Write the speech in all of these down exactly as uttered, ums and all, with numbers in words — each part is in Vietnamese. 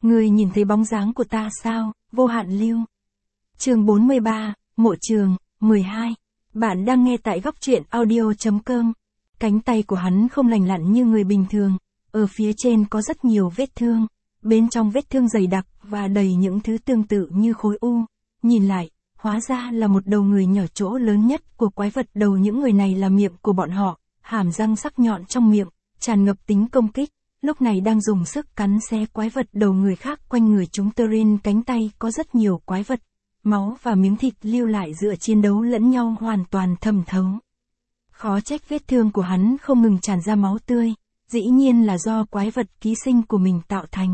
Ngươi nhìn thấy bóng dáng của ta sao, Vô Hạn Lưu? Chương bốn mươi ba, Mộ Trường, mười hai. Bạn đang nghe tại góc truyện audio chấm com. Cánh tay của hắn không lành lặn như người bình thường, ở phía trên có rất nhiều vết thương, bên trong vết thương dày đặc và đầy những thứ tương tự như khối u. Nhìn lại, hóa ra là một đầu người nhỏ, chỗ lớn nhất của quái vật đầu những người này là miệng của bọn họ, hàm răng sắc nhọn trong miệng, tràn ngập tính công kích, lúc này đang dùng sức cắn xé quái vật đầu người khác quanh người chúng. Turin cánh tay có rất nhiều quái vật, máu và miếng thịt lưu lại giữa chiến đấu lẫn nhau hoàn toàn thẩm thấu. Khó trách vết thương của hắn không ngừng tràn ra máu tươi, dĩ nhiên là do quái vật ký sinh của mình tạo thành.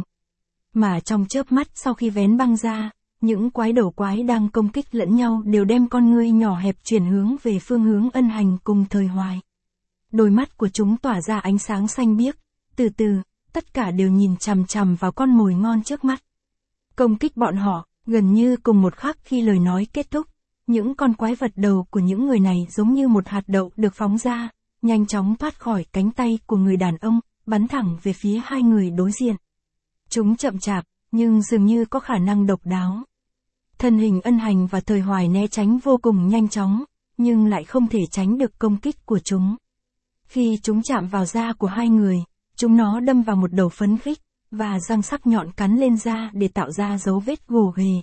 Mà trong chớp mắt sau khi vén băng ra, những quái đầu quái đang công kích lẫn nhau đều đem con ngươi nhỏ hẹp chuyển hướng về phương hướng Ân Hành cùng Thời Hoài. Đôi mắt của chúng tỏa ra ánh sáng xanh biếc, từ từ, tất cả đều nhìn chằm chằm vào con mồi ngon trước mắt. Công kích bọn họ, gần như cùng một khắc khi lời nói kết thúc, những con quái vật đầu của những người này giống như một hạt đậu được phóng ra, nhanh chóng thoát khỏi cánh tay của người đàn ông, bắn thẳng về phía hai người đối diện. Chúng chậm chạp, nhưng dường như có khả năng độc đáo. Thân hình Ân Hành và Thời Hoài né tránh vô cùng nhanh chóng, nhưng lại không thể tránh được công kích của chúng. Khi chúng chạm vào da của hai người, chúng nó đâm vào một đầu phấn khích, và răng sắc nhọn cắn lên da để tạo ra dấu vết gồ ghề.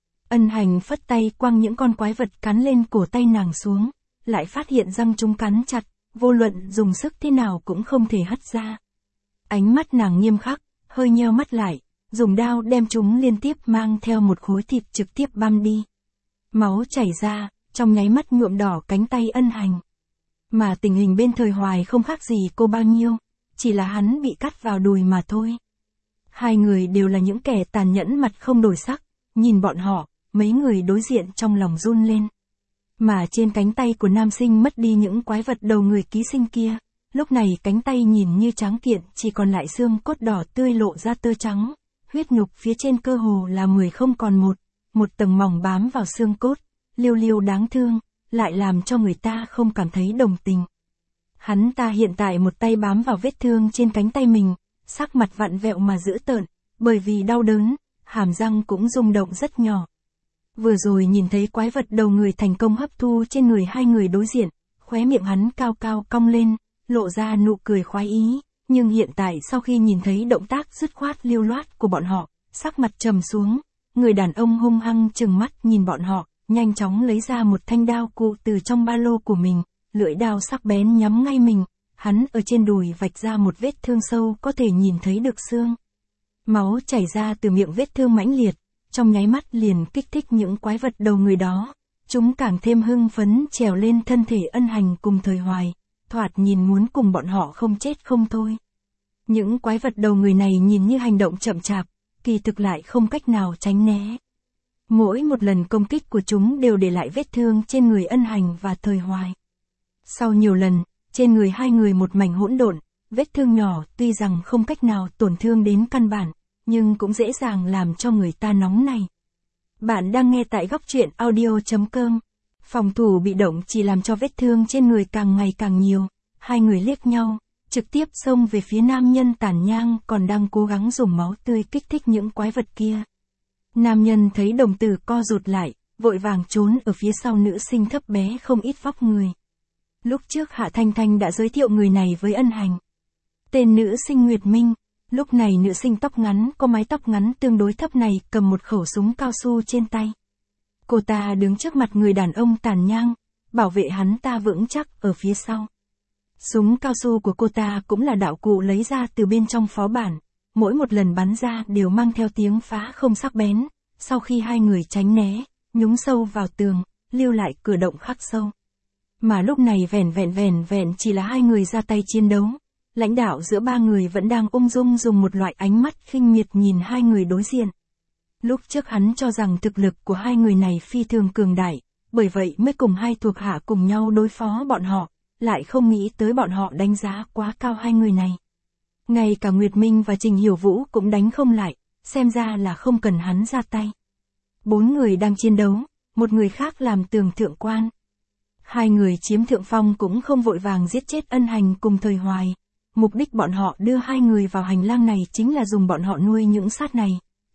Ân Hành phất tay quăng những con quái vật cắn lên cổ tay nàng xuống, lại phát hiện răng chúng cắn chặt, vô luận dùng sức thế nào cũng không thể hất ra. Ánh mắt nàng nghiêm khắc, hơi nheo mắt lại, dùng đao đem chúng liên tiếp mang theo một khối thịt trực tiếp băm đi. Máu chảy ra, trong nháy mắt nhuộm đỏ cánh tay Ân Hành. Mà tình hình bên Thời Hoài không khác gì cô bao nhiêu, chỉ là hắn bị cắt vào đùi mà thôi. Hai người đều là những kẻ tàn nhẫn mặt không đổi sắc, nhìn bọn họ, mấy người đối diện trong lòng run lên. Mà trên cánh tay của nam sinh mất đi những quái vật đầu người ký sinh kia, lúc này cánh tay nhìn như trắng kiện chỉ còn lại xương cốt đỏ tươi lộ ra tơ trắng, huyết nhục phía trên cơ hồ là mười không còn một, một tầng mỏng bám vào xương cốt, liêu liêu đáng thương, lại làm cho người ta không cảm thấy đồng tình. Hắn ta hiện tại một tay bám vào vết thương trên cánh tay mình, sắc mặt vặn vẹo mà dữ tợn, bởi vì đau đớn, hàm răng cũng rung động rất nhỏ. Vừa rồi nhìn thấy quái vật đầu người thành công hấp thu trên người hai người đối diện, khóe miệng hắn cao cao cong lên, lộ ra nụ cười khoái ý, nhưng hiện tại sau khi nhìn thấy động tác dứt khoát lưu loát của bọn họ, sắc mặt trầm xuống, người đàn ông hung hăng trừng mắt nhìn bọn họ, nhanh chóng lấy ra một thanh đao cụ từ trong ba lô của mình, lưỡi đao sắc bén nhắm ngay mình, hắn ở trên đùi vạch ra một vết thương sâu có thể nhìn thấy được xương. Máu chảy ra từ miệng vết thương mãnh liệt, trong nháy mắt liền kích thích những quái vật đầu người đó, chúng càng thêm hưng phấn trèo lên thân thể Ân Hành cùng Thời Hoài, thoạt nhìn muốn cùng bọn họ không chết không thôi. Những quái vật đầu người này nhìn như hành động chậm chạp, kỳ thực lại không cách nào tránh né. Mỗi một lần công kích của chúng đều để lại vết thương trên người Ân Hành và Thời Hoài. Sau nhiều lần, trên người hai người một mảnh hỗn độn, vết thương nhỏ tuy rằng không cách nào tổn thương đến căn bản, nhưng cũng dễ dàng làm cho người ta nóng này. Bạn đang nghe tại góc truyện audio chấm com. Phòng thủ bị động chỉ làm cho vết thương trên người càng ngày càng nhiều, hai người liếc nhau, trực tiếp xông về phía nam nhân tàn nhang còn đang cố gắng dùng máu tươi kích thích những quái vật kia. Nam nhân thấy đồng tử co rụt lại, vội vàng trốn ở phía sau nữ sinh thấp bé không ít vóc người. Lúc trước Hạ Thanh Thanh đã giới thiệu người này với Ân Hành. Tên nữ sinh Nguyệt Minh, lúc này nữ sinh tóc ngắn có mái tóc ngắn tương đối thấp này cầm một khẩu súng cao su trên tay. Cô ta đứng trước mặt người đàn ông tàn nhang, bảo vệ hắn ta vững chắc ở phía sau. Súng cao su của cô ta cũng là đạo cụ lấy ra từ bên trong phó bản, mỗi một lần bắn ra đều mang theo tiếng phá không sắc bén, sau khi hai người tránh né, nhúng sâu vào tường, lưu lại cửa động khắc sâu. Mà lúc này vẻn vẹn vẻn vẹn chỉ là hai người ra tay chiến đấu, lãnh đạo giữa ba người vẫn đang ung dung dùng một loại ánh mắt khinh miệt nhìn hai người đối diện. Lúc trước hắn cho rằng thực lực của hai người này phi thường cường đại, bởi vậy mới cùng hai thuộc hạ cùng nhau đối phó bọn họ, lại không nghĩ tới bọn họ đánh giá quá cao hai người này. Ngay cả Nguyệt Minh và Trình Hiểu Vũ cũng đánh không lại, xem ra là không cần hắn ra tay. Bốn người đang chiến đấu, một người khác làm tường thượng quan. Hai người chiếm thượng phong cũng không vội vàng giết chết Ân Hành cùng Thời Hoài. Mục đích bọn họ đưa hai người vào hành lang này chính là dùng bọn họ nuôi những sát này,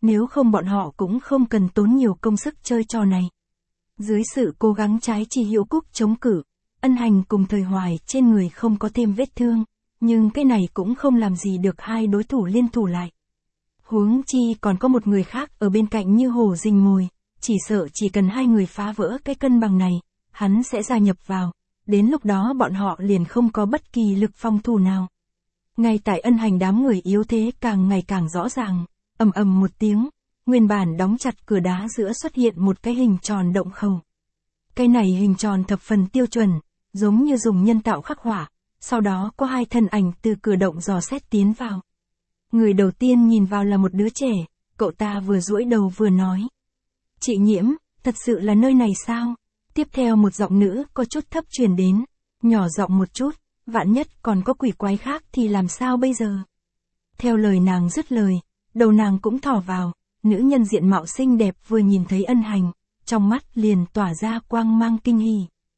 nếu không bọn họ cũng không cần tốn nhiều công sức chơi trò này. Dưới sự cố gắng trái Chi Hữu Cúc chống cự, Ân Hành cùng Thời Hoài trên người không có thêm vết thương, nhưng cái này cũng không làm gì được hai đối thủ liên thủ lại. Huống chi còn có một người khác ở bên cạnh như hổ rình mồi, chỉ sợ chỉ cần hai người phá vỡ cái cân bằng này, hắn sẽ gia nhập vào, đến lúc đó bọn họ liền không có bất kỳ lực phòng thủ nào. Ngay tại Ân Hành đám người yếu thế càng ngày càng rõ ràng, ầm ầm một tiếng, nguyên bản đóng chặt cửa đá giữa xuất hiện một cái hình tròn động khẩu. Cái này hình tròn thập phần tiêu chuẩn, giống như dùng nhân tạo khắc họa, sau đó có hai thân ảnh từ cửa động dò xét tiến vào. Người đầu tiên nhìn vào là một đứa trẻ, cậu ta vừa duỗi đầu vừa nói. Chị Nhiễm, thật sự là nơi này sao? Tiếp theo một giọng nữ có chút thấp truyền đến, nhỏ giọng một chút, vạn nhất còn có quỷ quái khác thì làm sao bây giờ? Theo lời nàng dứt lời, đầu nàng cũng thò vào, nữ nhân diện mạo xinh đẹp vừa nhìn thấy Ân Hành, trong mắt liền tỏa ra quang mang kinh hỉ.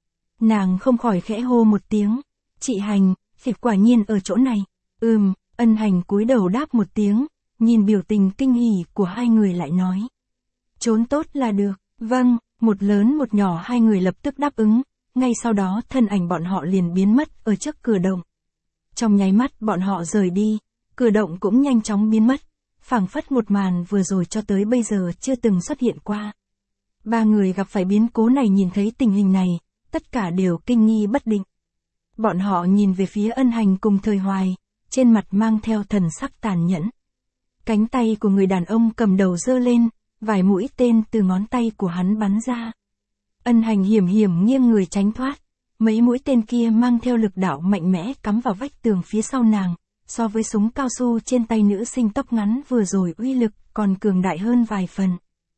Nàng không khỏi khẽ hô một tiếng, chị Hành, thì quả nhiên ở chỗ này. Ừm, Ân Hành cúi đầu đáp một tiếng, nhìn biểu tình kinh hỉ của hai người lại nói. Trốn tốt là được, vâng, một lớn một nhỏ hai người lập tức đáp ứng, ngay sau đó thân ảnh bọn họ liền biến mất ở trước cửa động. Trong nháy mắt bọn họ rời đi, cửa động cũng nhanh chóng biến mất, phảng phất một màn vừa rồi cho tới bây giờ chưa từng xuất hiện qua. Ba người gặp phải biến cố này nhìn thấy tình hình này, tất cả đều kinh nghi bất định. Bọn họ nhìn về phía Ân Hành cùng Thời Hoài, trên mặt mang theo thần sắc tàn nhẫn. Cánh tay của người đàn ông cầm đầu giơ lên, vài mũi tên từ ngón tay của hắn bắn ra. Ân Hành hiểm hiểm nghiêng người tránh thoát, mấy mũi tên kia mang theo lực đạo mạnh mẽ cắm vào vách tường phía sau nàng, so với súng cao su trên tay nữ sinh tóc ngắn vừa rồi uy lực còn cường đại hơn vài phần.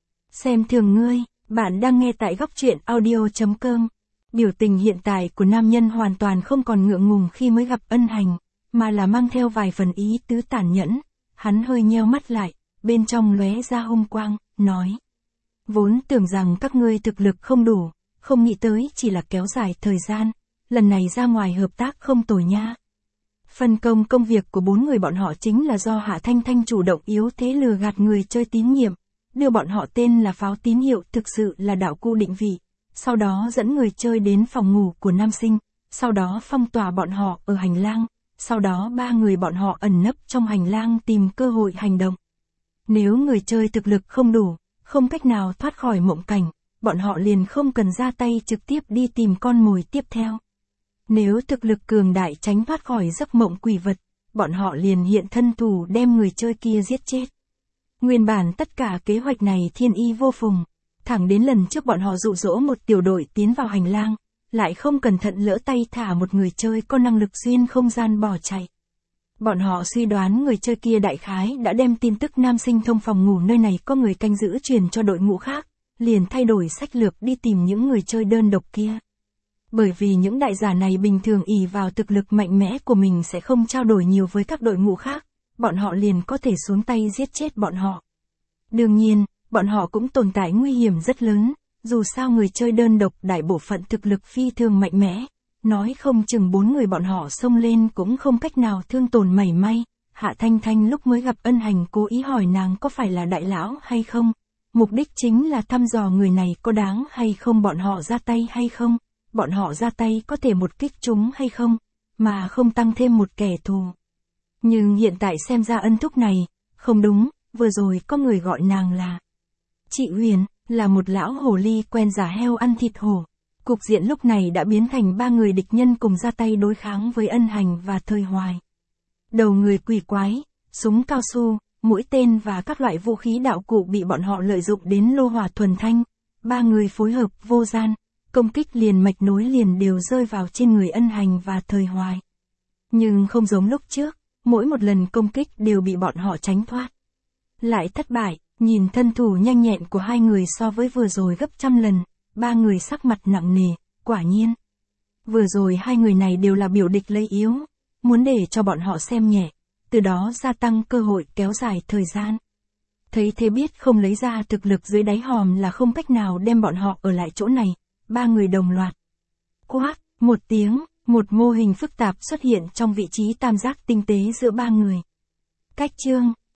Xem thường ngươi, bạn đang nghe tại góc truyện audio chấm com. Biểu tình hiện tại của nam nhân hoàn toàn không còn ngượng ngùng khi mới gặp Ân Hành, mà là mang theo vài phần ý tứ tàn nhẫn. Hắn hơi nheo mắt lại, bên trong lóe ra hung quang, nói. Vốn tưởng rằng các ngươi thực lực không đủ, không nghĩ tới chỉ là kéo dài thời gian, lần này ra ngoài hợp tác không tồi nha. Phân công công việc của bốn người bọn họ chính là do Hạ Thanh Thanh chủ động yếu thế lừa gạt người chơi tín nhiệm, đưa bọn họ tên là pháo tín hiệu thực sự là đạo cụ định vị, sau đó dẫn người chơi đến phòng ngủ của nam sinh, sau đó phong tỏa bọn họ ở hành lang, sau đó ba người bọn họ ẩn nấp trong hành lang tìm cơ hội hành động. Nếu người chơi thực lực không đủ, không cách nào thoát khỏi mộng cảnh, bọn họ liền không cần ra tay trực tiếp đi tìm con mồi tiếp theo. Nếu thực lực cường đại tránh thoát khỏi giấc mộng quỷ vật, bọn họ liền hiện thân thủ đem người chơi kia giết chết. Nguyên bản tất cả kế hoạch này thiên y vô phùng, thẳng đến lần trước bọn họ dụ dỗ một tiểu đội tiến vào hành lang, lại không cẩn thận lỡ tay thả một người chơi có năng lực xuyên không gian bỏ chạy. Bọn họ suy đoán người chơi kia đại khái đã đem tin tức nam sinh thông phòng ngủ nơi này có người canh giữ truyền cho đội ngũ khác, liền thay đổi sách lược đi tìm những người chơi đơn độc kia. Bởi vì những đại giả này bình thường ỷ vào thực lực mạnh mẽ của mình sẽ không trao đổi nhiều với các đội ngũ khác, bọn họ liền có thể xuống tay giết chết bọn họ. Đương nhiên, bọn họ cũng tồn tại nguy hiểm rất lớn, dù sao người chơi đơn độc đại bộ phận thực lực phi thường mạnh mẽ, nói không chừng bốn người bọn họ xông lên cũng không cách nào thương tổn mảy may. Hạ Thanh Thanh lúc mới gặp Ân Hành cố ý hỏi nàng có phải là đại lão hay không, mục đích chính là thăm dò người này có đáng hay không bọn họ ra tay hay không, bọn họ ra tay có thể một kích trúng hay không, mà không tăng thêm một kẻ thù. Nhưng hiện tại xem ra Ân thúc này, không đúng, vừa rồi có người gọi nàng là chị Huyền, là một lão hồ ly quen giả heo ăn thịt hổ. Cục diện lúc này đã biến thành ba người địch nhân cùng ra tay đối kháng với Ân Hành và Thời Hoài. Đầu người quỷ quái, súng cao su, mũi tên và các loại vũ khí đạo cụ bị bọn họ lợi dụng đến lô hỏa thuần thanh. Ba người phối hợp vô gian, công kích liền mạch nối liền đều rơi vào trên người Ân Hành và Thời Hoài. Nhưng không giống lúc trước, mỗi một lần công kích đều bị bọn họ tránh thoát. Lại thất bại, nhìn thân thủ nhanh nhẹn của hai người so với vừa rồi gấp trăm lần, ba người sắc mặt nặng nề, quả nhiên. Vừa rồi hai người này đều là biểu địch lấy yếu, muốn để cho bọn họ xem nhẹ, từ đó gia tăng cơ hội kéo dài thời gian. Thấy thế biết không lấy ra thực lực dưới đáy hòm là không cách nào đem bọn họ ở lại chỗ này, ba người đồng loạt. Quát, một tiếng, một mô hình phức tạp xuất hiện trong vị trí tam giác tinh tế giữa ba người. Cách chương